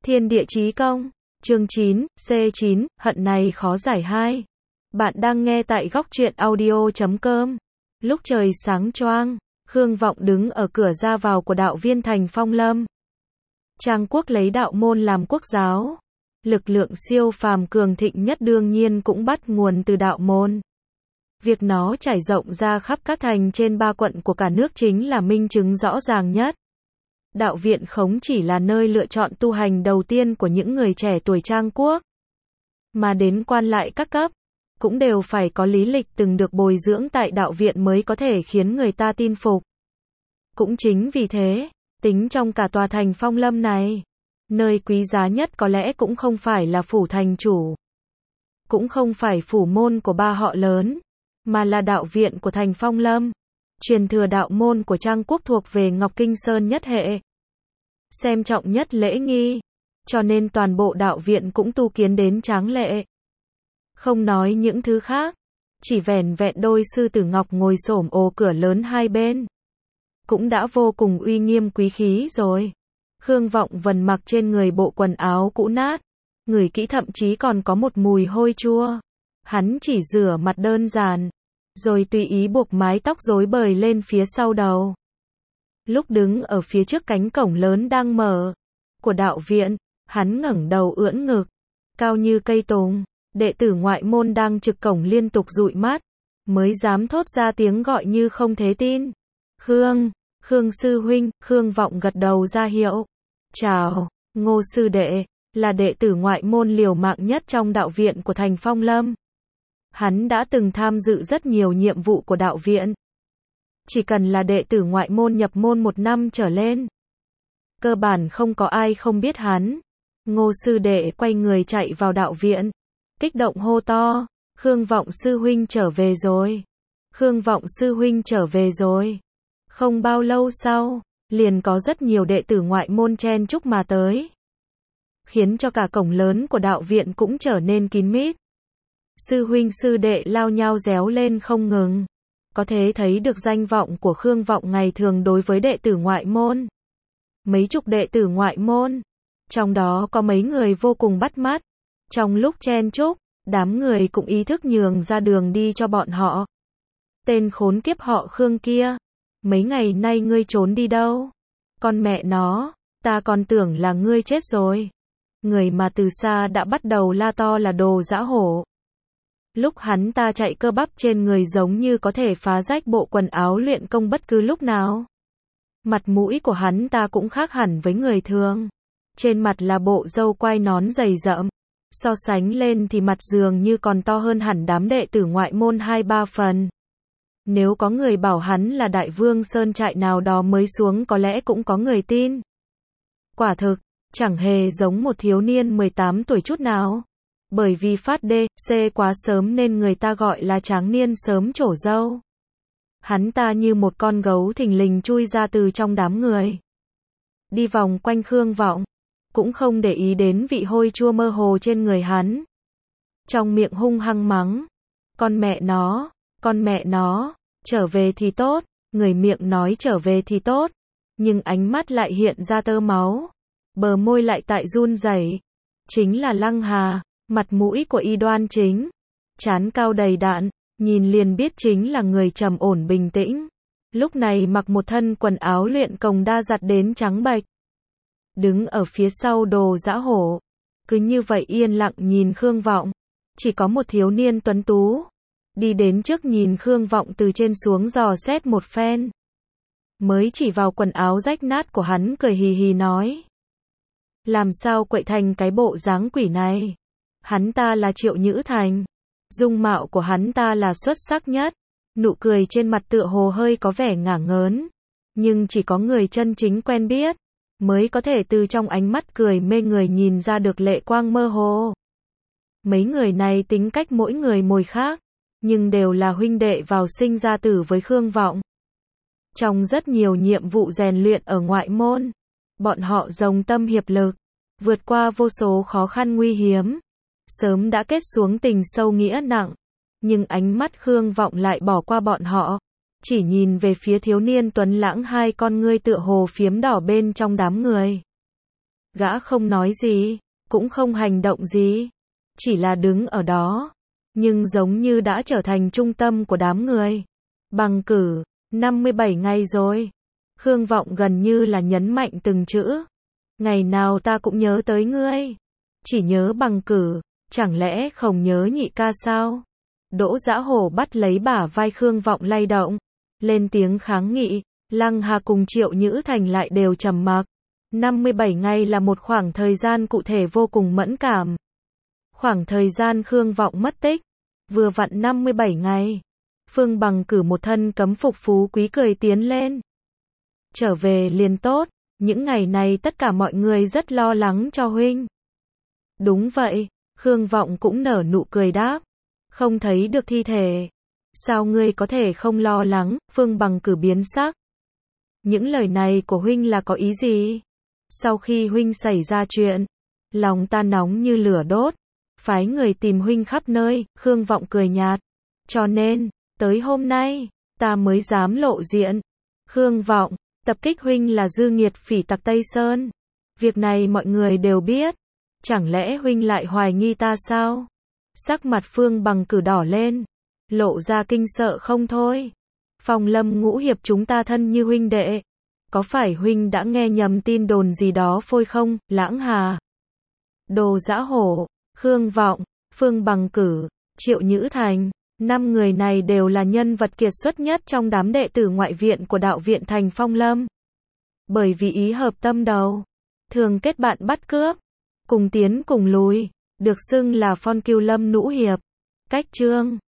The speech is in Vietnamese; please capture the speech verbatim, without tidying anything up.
Thiên địa chí công. Chương chín, C chín, hận này khó giải hai. Bạn đang nghe tại góc truyện audio chấm com. Lúc trời sáng choang, Khương Vọng đứng ở cửa ra vào của đạo viên thành Phong Lâm. Trang quốc lấy đạo môn làm quốc giáo. Lực lượng siêu phàm cường thịnh nhất đương nhiên cũng bắt nguồn từ đạo môn. Việc nó trải rộng ra khắp các thành trên ba quận của cả nước chính là minh chứng rõ ràng nhất. Đạo viện không chỉ là nơi lựa chọn tu hành đầu tiên của những người trẻ tuổi Trang quốc, mà đến quan lại các cấp, cũng đều phải có lý lịch từng được bồi dưỡng tại đạo viện mới có thể khiến người ta tin phục. Cũng chính vì thế, tính trong cả tòa thành Phong Lâm này, nơi quý giá nhất có lẽ cũng không phải là phủ thành chủ, cũng không phải phủ môn của ba họ lớn, mà là đạo viện của thành Phong Lâm. Truyền thừa đạo môn của Trang quốc thuộc về Ngọc Kinh Sơn nhất hệ, xem trọng nhất lễ nghi, cho nên toàn bộ đạo viện cũng tu kiến đến tráng lệ. Không nói những thứ khác, chỉ vẻn vẹn đôi sư tử ngọc ngồi xổm ồ cửa lớn hai bên, cũng đã vô cùng uy nghiêm quý khí rồi. Khương Vọng Vân mặc trên người bộ quần áo cũ nát, ngửi kỹ thậm chí còn có một mùi hôi chua. Hắn chỉ rửa mặt đơn giản, rồi tùy ý buộc mái tóc rối bời lên phía sau đầu. Lúc đứng ở phía trước cánh cổng lớn đang mở của đạo viện, hắn ngẩng đầu ưỡn ngực, cao như cây tùng. Đệ tử ngoại môn đang trực cổng liên tục dụi mắt, mới dám thốt ra tiếng gọi như không thể tin. Khương, Khương sư huynh. Khương Vọng gật đầu ra hiệu. Chào, Ngô sư đệ, là đệ tử ngoại môn liều mạng nhất trong đạo viện của thành Phong Lâm. Hắn đã từng tham dự rất nhiều nhiệm vụ của đạo viện. Chỉ cần là đệ tử ngoại môn nhập môn một năm trở lên, cơ bản không có ai không biết hắn. Ngô sư đệ quay người chạy vào đạo viện, kích động hô to, Khương Vọng sư huynh trở về rồi. Khương Vọng sư huynh trở về rồi. Không bao lâu sau, liền có rất nhiều đệ tử ngoại môn chen chúc mà tới, khiến cho cả cổng lớn của đạo viện cũng trở nên kín mít. Sư huynh sư đệ lao nhau réo lên không ngừng. Có thể thấy được danh vọng của Khương Vọng ngày thường đối với đệ tử ngoại môn. Mấy chục đệ tử ngoại môn, trong đó có mấy người vô cùng bắt mắt. Trong lúc chen chúc, đám người cũng ý thức nhường ra đường đi cho bọn họ. Tên khốn kiếp họ Khương kia, mấy ngày nay ngươi trốn đi đâu? Con mẹ nó, ta còn tưởng là ngươi chết rồi. Người mà từ xa đã bắt đầu la to là đồ dã hổ. Lúc hắn ta chạy cơ bắp trên người giống như có thể phá rách bộ quần áo luyện công bất cứ lúc nào. Mặt mũi của hắn ta cũng khác hẳn với người thường. Trên mặt là bộ râu quai nón dày rậm. So sánh lên thì mặt dường như còn to hơn hẳn đám đệ tử ngoại môn hai ba phần. Nếu có người bảo hắn là đại vương sơn trại nào đó mới xuống có lẽ cũng có người tin. Quả thực, chẳng hề giống một thiếu niên mười tám tuổi chút nào. Bởi vì phát đê, xê quá sớm nên người ta gọi là tráng niên sớm trổ râu. Hắn ta như một con gấu thình lình chui ra từ trong đám người, đi vòng quanh Khương Vọng, cũng không để ý đến vị hôi chua mơ hồ trên người hắn. Trong miệng hung hăng mắng, con mẹ nó, con mẹ nó, trở về thì tốt. Người miệng nói trở về thì tốt, nhưng ánh mắt lại hiện ra tơ máu, bờ môi lại tại run rẩy. Chính là Lăng Hà. Mặt mũi của y đoan chính, trán cao đầy đạn, nhìn liền biết chính là người trầm ổn bình tĩnh. Lúc này mặc một thân quần áo luyện công đa giặt đến trắng bệch, đứng ở phía sau đồ dã hổ, cứ như vậy yên lặng nhìn Khương Vọng. Chỉ có một thiếu niên tuấn tú đi đến trước nhìn Khương Vọng từ trên xuống dò xét một phen, mới chỉ vào quần áo rách nát của hắn cười hì hì nói: làm sao quậy thành cái bộ dáng quỷ này? Hắn ta là Triệu Nhữ Thành, dung mạo của hắn ta là xuất sắc nhất, nụ cười trên mặt tựa hồ hơi có vẻ ngả ngớn, nhưng chỉ có người chân chính quen biết mới có thể từ trong ánh mắt cười mê người nhìn ra được lệ quang mơ hồ. Mấy người này tính cách mỗi người mồi khác, nhưng đều là huynh đệ vào sinh ra tử với Khương Vọng. Trong rất nhiều nhiệm vụ rèn luyện ở ngoại môn, bọn họ dòng tâm hiệp lực, vượt qua vô số khó khăn nguy hiểm, sớm đã kết xuống tình sâu nghĩa nặng. Nhưng ánh mắt Khương Vọng lại bỏ qua bọn họ, chỉ nhìn về phía thiếu niên tuấn lãng hai con ngươi tựa hồ phiếm đỏ bên trong đám người. Gã không nói gì, cũng không hành động gì, chỉ là đứng ở đó, nhưng giống như đã trở thành trung tâm của đám người. Bằng cử, năm mươi bảy ngày rồi. Khương Vọng gần như là nhấn mạnh từng chữ. Ngày nào ta cũng nhớ tới ngươi. Chỉ nhớ bằng cử, chẳng lẽ không nhớ nhị ca sao? Đỗ Dã Hổ bắt lấy bả vai Khương Vọng lay động, lên tiếng kháng nghị. Lăng Hà cùng Triệu Nhữ Thành lại đều trầm mặc. năm mươi bảy ngày là một khoảng thời gian cụ thể vô cùng mẫn cảm. Khoảng thời gian Khương Vọng mất tích, vừa vặn năm mươi bảy ngày. Phương Bằng cử một thân cấm phục phú quý cười tiến lên. Trở về liền tốt, những ngày này tất cả mọi người rất lo lắng cho huynh. Đúng vậy, Khương Vọng cũng nở nụ cười đáp. Không thấy được thi thể. Sao ngươi có thể không lo lắng? Phương Bằng cử biến sắc. Những lời này của huynh là có ý gì? Sau khi huynh xảy ra chuyện, lòng ta nóng như lửa đốt, phái người tìm huynh khắp nơi. Khương Vọng cười nhạt. Cho nên, tới hôm nay, ta mới dám lộ diện. Khương Vọng, tập kích huynh là dư nghiệt phỉ tặc Tây Sơn. Việc này mọi người đều biết. Chẳng lẽ huynh lại hoài nghi ta sao? Sắc mặt Phương Bằng cử đỏ lên, lộ ra kinh sợ không thôi. Phong Lâm Ngũ Hiệp chúng ta thân như huynh đệ. Có phải huynh đã nghe nhầm tin đồn gì đó phôi không, Lãng Hà? Đồ Dã Hổ, Khương Vọng, Phương Bằng cử, Triệu Nhữ Thành, năm người này đều là nhân vật kiệt xuất nhất trong đám đệ tử ngoại viện của đạo viện thành Phong Lâm. Bởi vì ý hợp tâm đầu, thường kết bạn bắt cướp, cùng tiến cùng lùi, được xưng là Phong Cừu Lâm Ngũ Hiệp. Cách chương